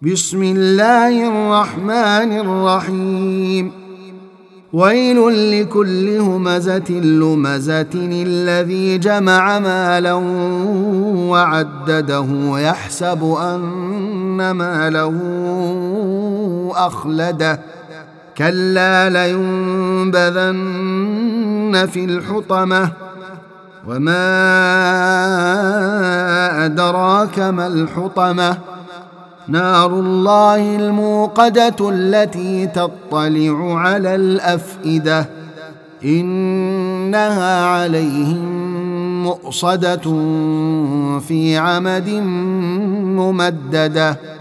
بسم الله الرحمن الرحيم ويل لكل همزة لمزة الذي جمع مالا وعدده يحسب أن ماله أخلده كلا لينبذن في الحطمة وما أدراك ما الحطمة نار الله الموقدة التي تطلع على الأفئدة إنها عليهم مؤصدة في عمد ممددة.